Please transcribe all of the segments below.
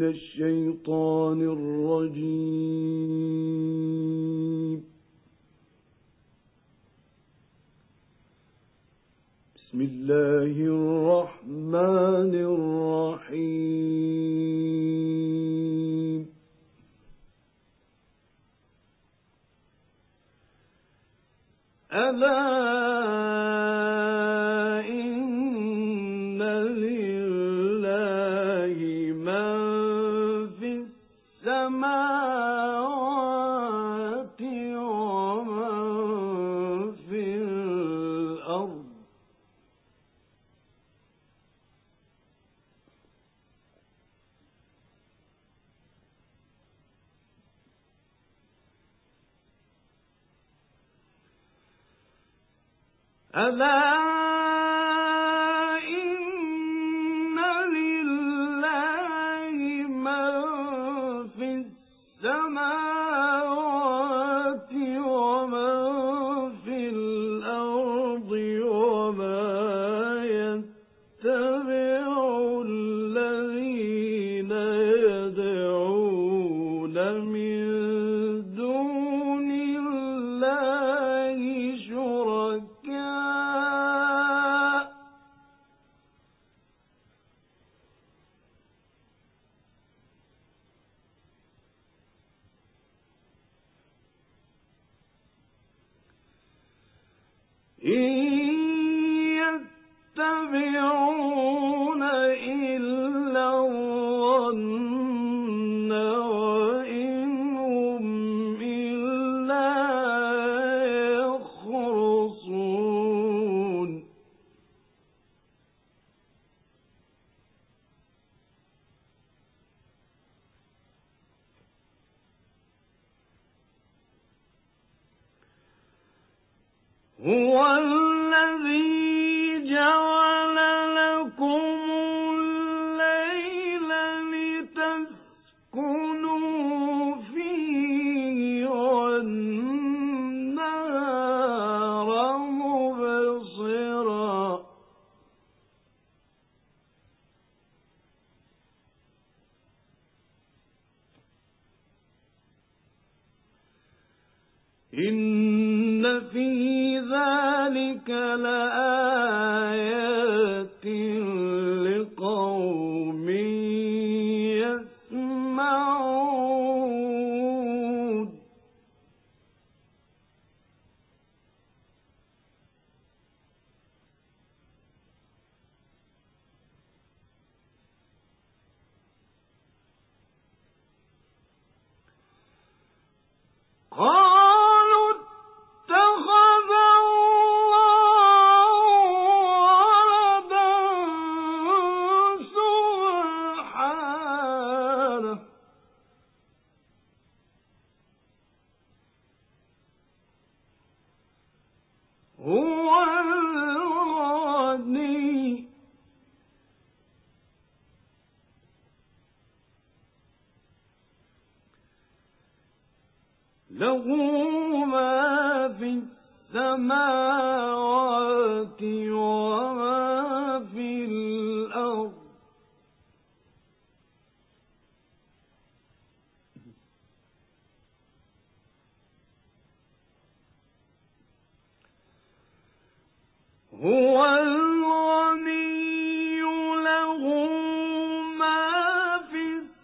الشيطان الرجيم. بسم الله الرحمن الرحيم. ألا إن لله من في السماوات ومن في الأرض ألا إن لله من في السماوات ومن في الأرض وما يتبع الذين يدعون من دون الله شركاء إن يتبعون إلا الظن وإن هم إلا يخرصون. هو الذي جعل لكم الليل لتسكنوا فيه والنهار مبصرا إن في ذلك لآيات لقوم يسمعون. قالوا اتخذ الله ولدا سبحانه هو الغني له ما في السماوات وما في الأرض هو الغني له ما في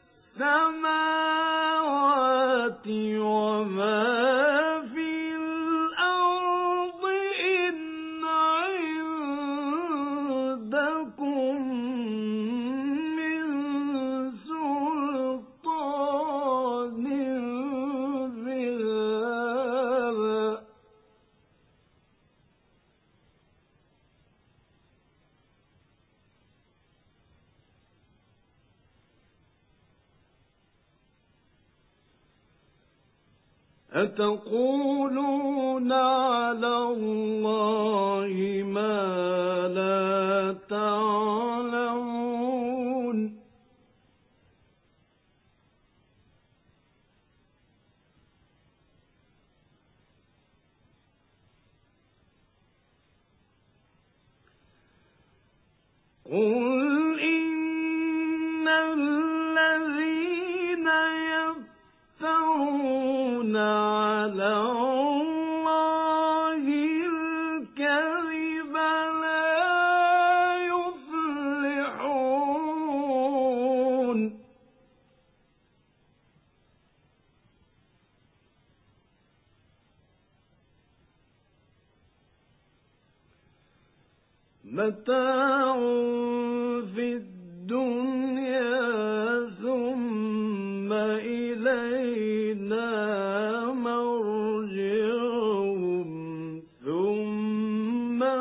السماوات وما في الأرض إن عندكم من سلطان بهذا أتقولون على الله ما لا تعلمون. قل إن الذين متاع في الدنيا ثم إلينا مرجعهم ثم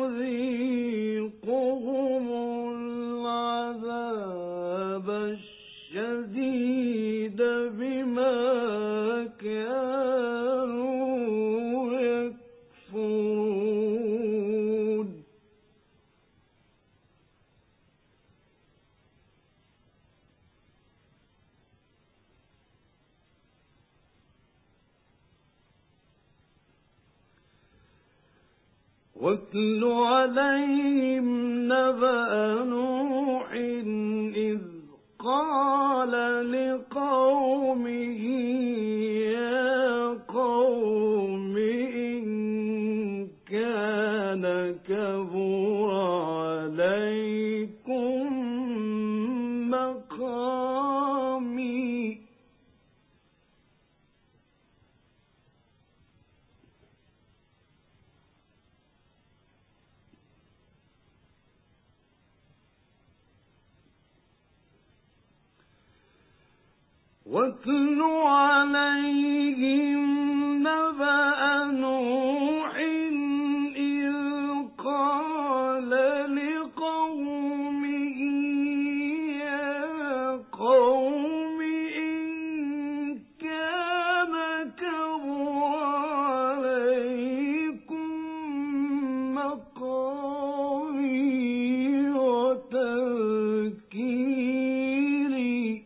نذيقهم العذاب الشديد بما كانوا يكفرون. واتل عليهم نبأ نوح إذ قال لقومه يا قوم إن كان كبر عليكم مقامي واتل عليهم نبأ نوح إذ قال لقومه يا قوم إن كان كبر عليكم مقامي وتذكيري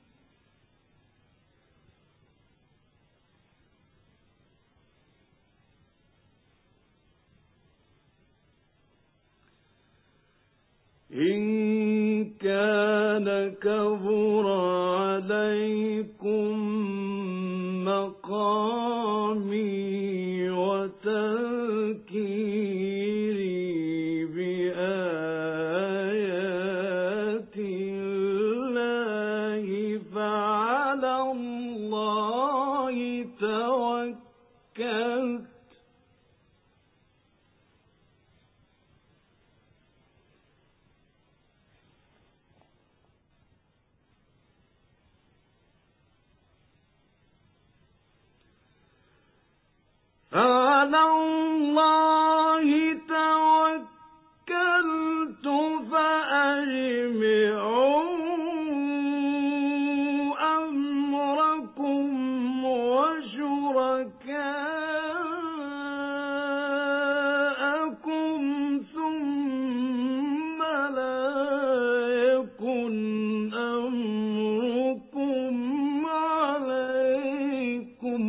إن كان كبر عليكم مقامي وتذكيري بآيات الله فعلى الله توكلت فأجمعوا أمركم وشركاءكم ثم لا يكن أمركم عليكم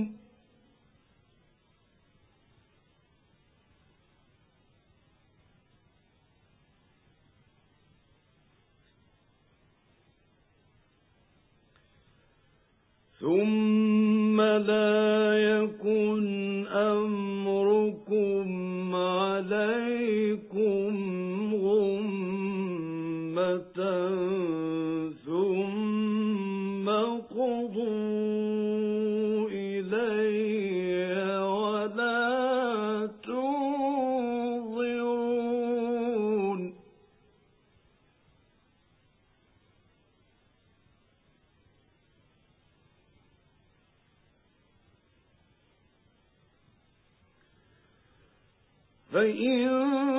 غمة ثم قضوا إلي ولا تنظرون فإن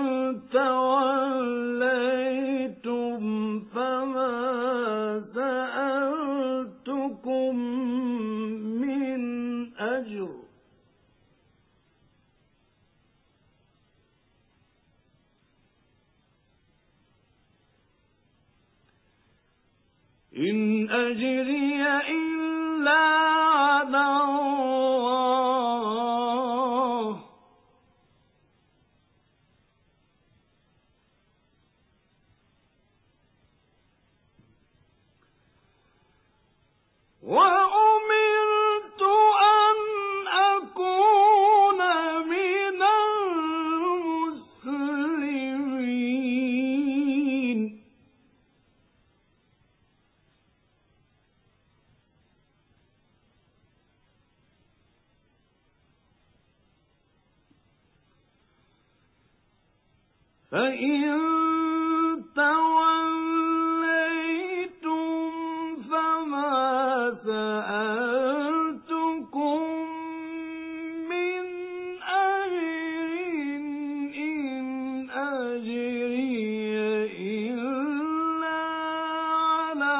توليتم فما سألتكم من أجر إن أجري إلا على الله وأمرت أن أكون من المسلمين فإن توليتم فما سألتكم من أجر إن أجري إلا على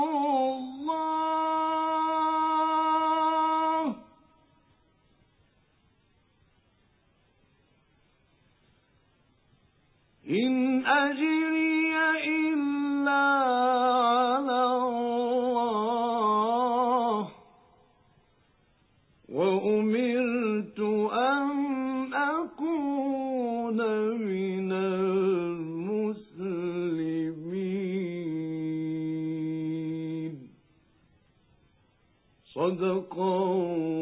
الله إن أجري إلا على الله وأمرت أن أكون من المسلمين. صدق الله.